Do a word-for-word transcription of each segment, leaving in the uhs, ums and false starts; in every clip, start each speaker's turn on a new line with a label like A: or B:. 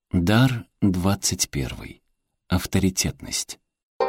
A: Дар двадцать первый. Авторитетность.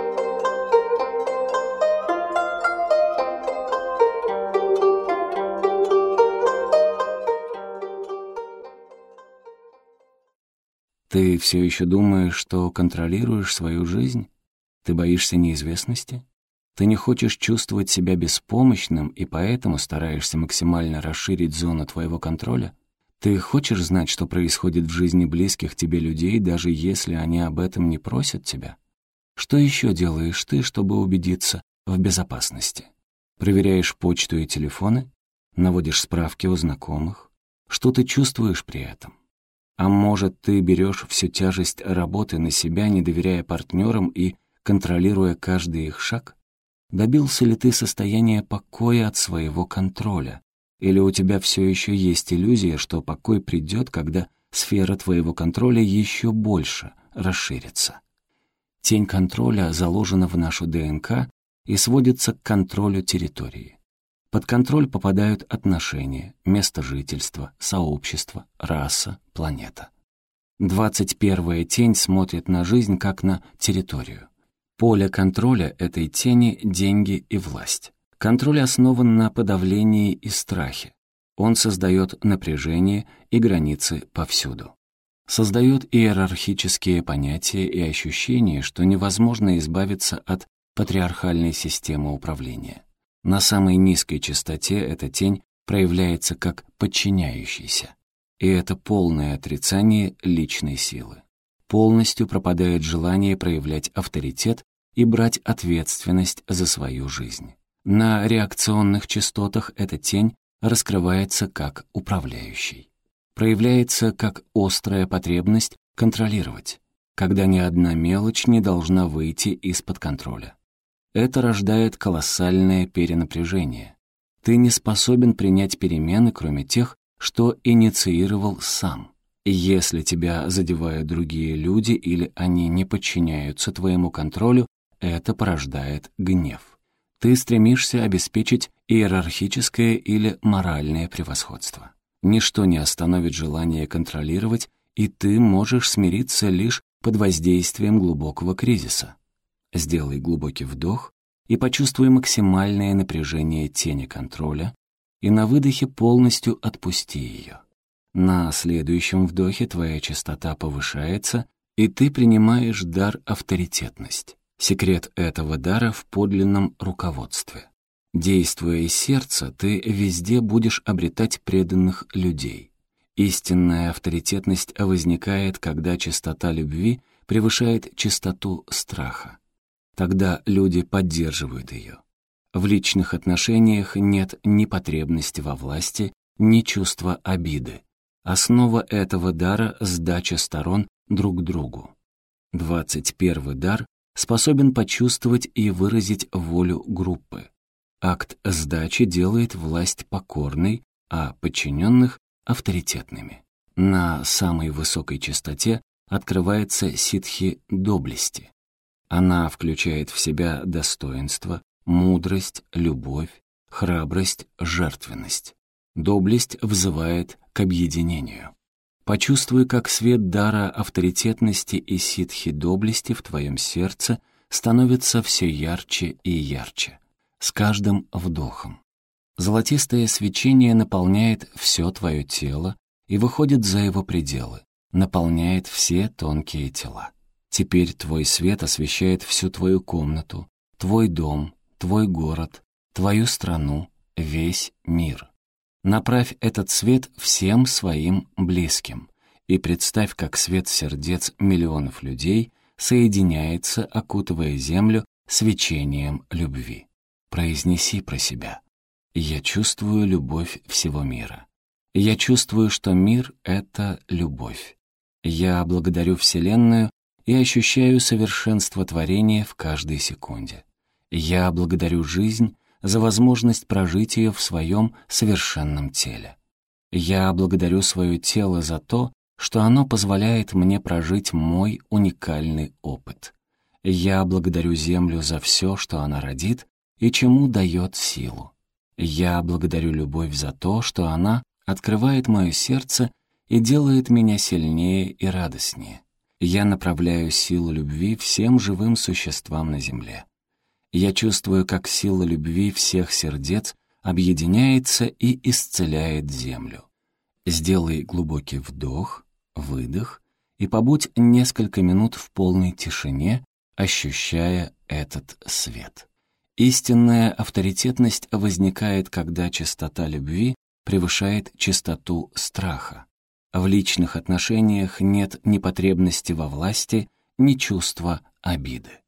A: Ты все еще думаешь, что контролируешь свою жизнь? Ты боишься неизвестности? Ты не хочешь чувствовать себя беспомощным и поэтому стараешься максимально расширить зону твоего контроля? Ты хочешь знать, что происходит в жизни близких тебе людей, даже если они об этом не просят тебя? Что еще делаешь ты, чтобы убедиться в безопасности? Проверяешь почту и телефоны? Наводишь справки у знакомых? Что ты чувствуешь при этом? А может, ты берешь всю тяжесть работы на себя, не доверяя партнерам и контролируя каждый их шаг? Добился ли ты состояния покоя от своего контроля? Или у тебя все еще есть иллюзия, что покой придет, когда сфера твоего контроля еще больше расширится? Тень контроля заложена в нашу ДНК и сводится к контролю территории. Под контроль попадают отношения, место жительства, сообщество, раса, планета. Двадцать первая тень смотрит на жизнь как на территорию. Поле контроля этой тени — деньги и власть. Контроль основан на подавлении и страхе. Он создает напряжение и границы повсюду. Создает иерархические понятия и ощущение, что невозможно избавиться от патриархальной системы управления. На самой низкой частоте эта тень проявляется как подчиняющийся. И это полное отрицание личной силы. Полностью пропадает желание проявлять авторитет и брать ответственность за свою жизнь. На реакционных частотах эта тень раскрывается как управляющий. Проявляется как острая потребность контролировать, когда ни одна мелочь не должна выйти из-под контроля. Это рождает колоссальное перенапряжение. Ты не способен принять перемены, кроме тех, что инициировал сам. Если тебя задевают другие люди или они не подчиняются твоему контролю, это порождает гнев. Ты стремишься обеспечить иерархическое или моральное превосходство. Ничто не остановит желание контролировать, и ты можешь смириться лишь под воздействием глубокого кризиса. Сделай глубокий вдох и почувствуй максимальное напряжение тени контроля, и на выдохе полностью отпусти ее. На следующем вдохе твоя частота повышается, и ты принимаешь дар авторитетность. Секрет этого дара в подлинном руководстве. Действуя из сердца, ты везде будешь обретать преданных людей. Истинная авторитетность возникает, когда частота любви превышает частоту страха. Тогда люди поддерживают ее. В личных отношениях нет ни потребности во власти, ни чувства обиды. Основа этого дара — сдача сторон друг другу. Двадцать первый дар способен почувствовать и выразить волю группы. Акт сдачи делает власть покорной, а подчиненных — авторитетными. На самой высокой частоте открывается ситхи доблести. Она включает в себя достоинство, мудрость, любовь, храбрость, жертвенность. Доблесть взывает к объединению. Почувствуй, как свет дара авторитетности и ситхи доблести в твоем сердце становится все ярче и ярче, с каждым вдохом. Золотистое свечение наполняет все твое тело и выходит за его пределы, наполняет все тонкие тела. Теперь твой свет освещает всю твою комнату, твой дом, твой город, твою страну, весь мир. Направь этот свет всем своим близким и представь, как свет сердец миллионов людей соединяется, окутывая землю свечением любви. Произнеси про себя: «Я чувствую любовь всего мира. Я чувствую, что мир — это любовь. Я благодарю Вселенную и ощущаю совершенство творения в каждой секунде. Я благодарю жизнь за возможность прожить ее в своем совершенном теле. Я благодарю свое тело за то, что оно позволяет мне прожить мой уникальный опыт. Я благодарю Землю за все, что она родит и чему дает силу. Я благодарю любовь за то, что она открывает мое сердце и делает меня сильнее и радостнее. Я направляю силу любви всем живым существам на земле. Я чувствую, как сила любви всех сердец объединяется и исцеляет землю. Сделай глубокий вдох, выдох и побудь несколько минут в полной тишине, ощущая этот свет. Истинная авторитетность возникает, когда чистота любви превышает чистоту страха. В личных отношениях нет ни потребности во власти, ни чувства обиды.